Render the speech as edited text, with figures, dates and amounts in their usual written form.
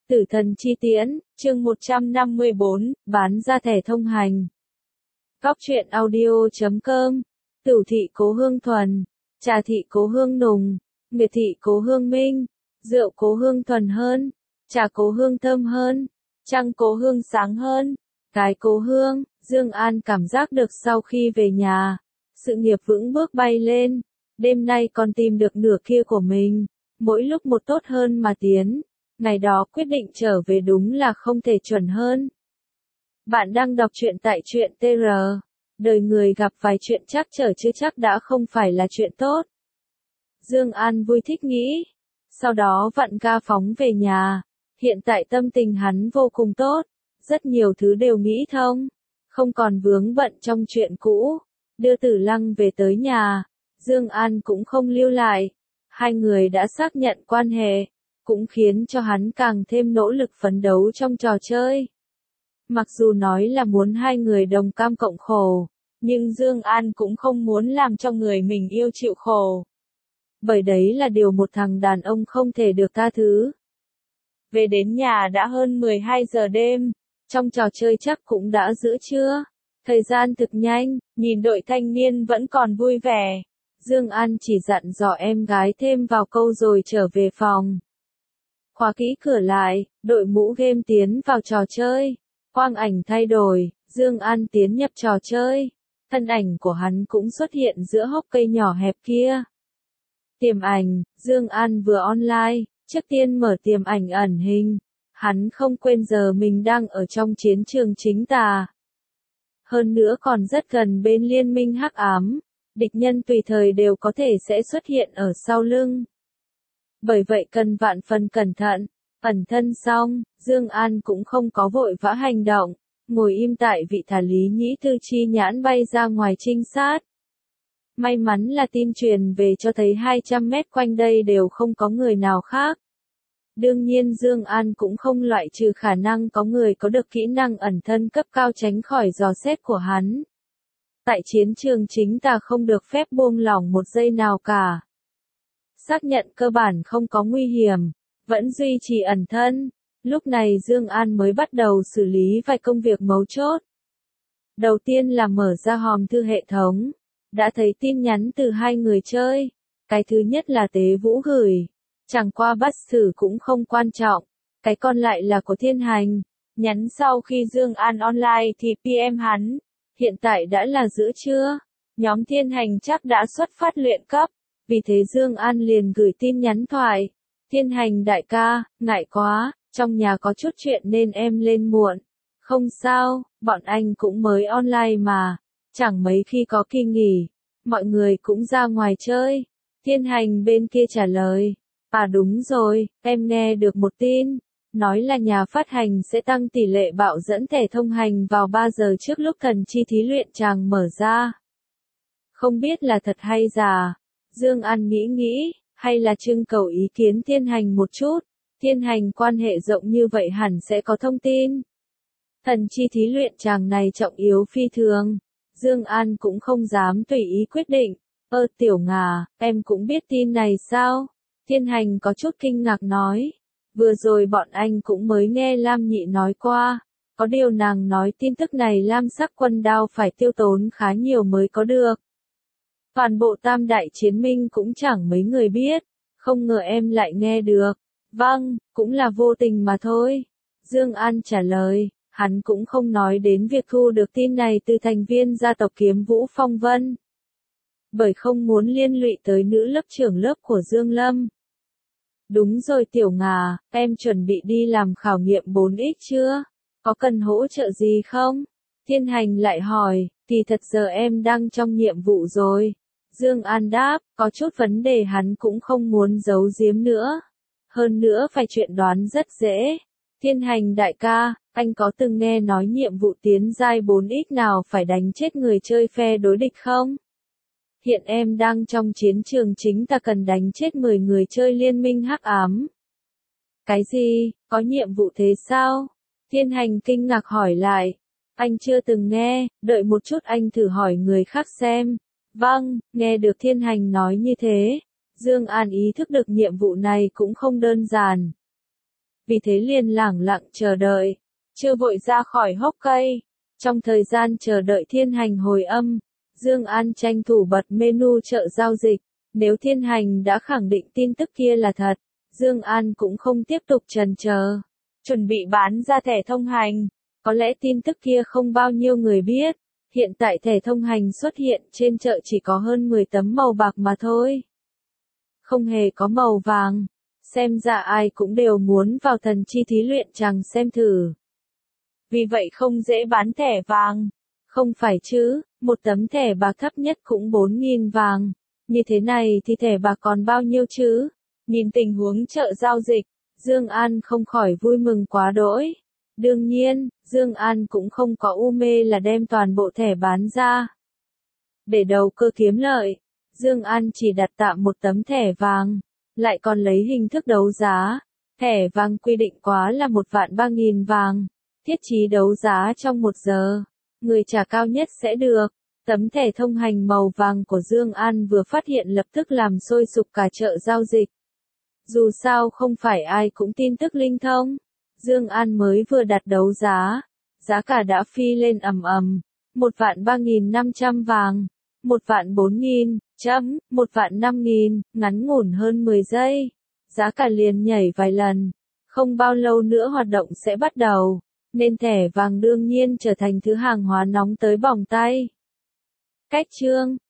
Tử thần chi tiễn, chương 154, bán ra thẻ thông hành. Góc truyện audio.com, Tửu thị Cố Hương Thuần, Trà thị Cố Hương Nùng, Nguyệt thị Cố Hương Minh, rượu Cố Hương thuần hơn, trà Cố Hương thơm hơn, trăng Cố Hương sáng hơn, cái Cố Hương. Dương An cảm giác được sau khi về nhà, sự nghiệp vững bước bay lên, đêm nay còn tìm được nửa kia của mình, mỗi lúc một tốt hơn mà tiến. Ngày đó quyết định trở về đúng là không thể chuẩn hơn. Bạn đang đọc truyện tại truyện TR. Đời người gặp vài chuyện trắc trở chứ chắc đã không phải là chuyện tốt. Dương An vui thích nghĩ. Sau đó vặn ga phóng về nhà. Hiện tại tâm tình hắn vô cùng tốt. Rất nhiều thứ đều nghĩ thông. Không còn vướng bận trong chuyện cũ. Đưa Tử Lăng về tới nhà. Dương An cũng không lưu lại. Hai người đã xác nhận quan hệ. Cũng khiến cho hắn càng thêm nỗ lực phấn đấu trong trò chơi. Mặc dù nói là muốn hai người đồng cam cộng khổ, nhưng Dương An cũng không muốn làm cho người mình yêu chịu khổ. Bởi đấy là điều một thằng đàn ông không thể được tha thứ. Về đến nhà đã hơn 12 giờ đêm, trong trò chơi chắc cũng đã giữa trưa. Thời gian thực nhanh, nhìn đội thanh niên vẫn còn vui vẻ. Dương An chỉ dặn dò em gái thêm vào câu rồi trở về phòng. Khóa kỹ cửa lại, đội mũ game tiến vào trò chơi. Quang ảnh thay đổi, Dương An tiến nhập trò chơi. Thân ảnh của hắn cũng xuất hiện giữa hốc cây nhỏ hẹp kia. Tiềm ảnh, Dương An vừa online, trước tiên mở tiềm ảnh ẩn hình. Hắn không quên giờ mình đang ở trong chiến trường chính tà. Hơn nữa còn rất gần bên liên minh hắc ám. Địch nhân tùy thời đều có thể sẽ xuất hiện ở sau lưng. Bởi vậy cần vạn phần cẩn thận. Ẩn thân xong, Dương An cũng không có vội vã hành động, ngồi im tại vị thả Lý Nhĩ Tư chi nhãn bay ra ngoài trinh sát. May mắn là tin truyền về cho thấy 200 mét quanh đây đều không có người nào khác. Đương nhiên Dương An cũng không loại trừ khả năng có người có được kỹ năng ẩn thân cấp cao tránh khỏi dò xét của hắn. Tại chiến trường chính tà không được phép buông lỏng một giây nào cả. Xác nhận cơ bản không có nguy hiểm, vẫn duy trì ẩn thân. Lúc này Dương An mới bắt đầu xử lý vài công việc mấu chốt. Đầu tiên là mở ra hòm thư hệ thống. Đã thấy tin nhắn từ hai người chơi. Cái thứ nhất là Tế Vũ gửi. Chẳng qua bắt xử cũng không quan trọng. Cái còn lại là của Thiên Hành. Nhắn sau khi Dương An online thì PM hắn. Hiện tại đã là giữa trưa. Nhóm Thiên Hành chắc đã xuất phát luyện cấp. Vì thế Dương An liền gửi tin nhắn thoại. Thiên Hành đại ca, ngại quá, trong nhà có chút chuyện nên em lên muộn. Không sao, bọn anh cũng mới online mà. Chẳng mấy khi có kỳ nghỉ. Mọi người cũng ra ngoài chơi. Thiên Hành bên kia trả lời. À đúng rồi, em nghe được một tin. Nói là nhà phát hành sẽ tăng tỷ lệ bạo dẫn thẻ thông hành vào 3 giờ trước lúc thần chi thí luyện chàng mở ra. Không biết là thật hay giả. Dương An nghĩ, hay là trưng cầu ý kiến Thiên Hành một chút. Thiên Hành quan hệ rộng như vậy hẳn sẽ có thông tin. Thần chi thí luyện chàng này trọng yếu phi thường. Dương An cũng không dám tùy ý quyết định. Tiểu Ngà, em cũng biết tin này sao? Thiên Hành có chút kinh ngạc nói. Vừa rồi bọn anh cũng mới nghe Lam Nhị nói qua. Có điều nàng nói tin tức này Lam Sắc Quân Đao phải tiêu tốn khá nhiều mới có được. Toàn bộ Tam Đại Chiến Minh cũng chẳng mấy người biết. Không ngờ em lại nghe được. Vâng, cũng là vô tình mà thôi. Dương An trả lời. Hắn cũng không nói đến việc thu được tin này từ thành viên gia tộc Kiếm Vũ Phong Vân. Bởi không muốn liên lụy tới nữ lớp trưởng lớp của Dương Lâm. Đúng rồi Tiểu Ngà, em chuẩn bị đi làm khảo nghiệm 4X chưa? Có cần hỗ trợ gì không? Thiên Hành lại hỏi, thì thật giờ em đang trong nhiệm vụ rồi. Dương An đáp, có chút vấn đề hắn cũng không muốn giấu giếm nữa. Hơn nữa phải chuyện đoán rất dễ. Thiên Hành đại ca, anh có từng nghe nói nhiệm vụ tiến giai 4X nào phải đánh chết người chơi phe đối địch không? Hiện em đang trong chiến trường chính ta cần đánh chết 10 người chơi liên minh hắc ám. Cái gì, có nhiệm vụ thế sao? Thiên Hành kinh ngạc hỏi lại. Anh chưa từng nghe, đợi một chút anh thử hỏi người khác xem. Vâng, nghe được Thiên Hành nói như thế. Dương An ý thức được nhiệm vụ này cũng không đơn giản. vì thế liền lẳng lặng chờ đợi, chưa vội ra khỏi hốc cây. Trong thời gian chờ đợi Thiên Hành hồi âm, Dương An tranh thủ bật menu chợ giao dịch, nếu Thiên Hành đã khẳng định tin tức kia là thật, Dương An cũng không tiếp tục chần chờ, chuẩn bị bán ra thẻ thông hành. Có lẽ tin tức kia không bao nhiêu người biết, hiện tại thẻ thông hành xuất hiện trên chợ chỉ có hơn 10 tấm màu bạc mà thôi. Không hề có màu vàng, xem ra ai cũng đều muốn vào thần chi thí luyện chàng xem thử. Vì vậy không dễ bán thẻ vàng. Không phải chứ, một tấm thẻ bạc thấp nhất cũng 4.000 vàng. Như thế này thì thẻ bạc còn bao nhiêu chứ? Nhìn tình huống chợ giao dịch, Dương An không khỏi vui mừng quá đỗi. Đương nhiên, Dương An cũng không có u mê là đem toàn bộ thẻ bán ra. Để đầu cơ kiếm lợi, Dương An chỉ đặt tạm một tấm thẻ vàng, lại còn lấy hình thức đấu giá. Thẻ vàng quy định quá là 1.300.000 vàng, thiết chí đấu giá trong 1 giờ. Người trả cao nhất sẽ được. Tấm thẻ thông hành màu vàng của Dương An vừa phát hiện lập tức làm sôi sục cả chợ giao dịch. Dù sao không phải ai cũng tin tức linh thông. Dương An mới vừa đặt đấu giá, giá cả đã phi lên ầm ầm. 1.3.500 vàng, 1.400.000, 1.500.000, ngắn ngủn hơn 10 giây. Giá cả liền nhảy vài lần. Không bao lâu nữa hoạt động sẽ bắt đầu, nên thẻ vàng đương nhiên trở thành thứ hàng hóa nóng tới bỏng tay. Cách chương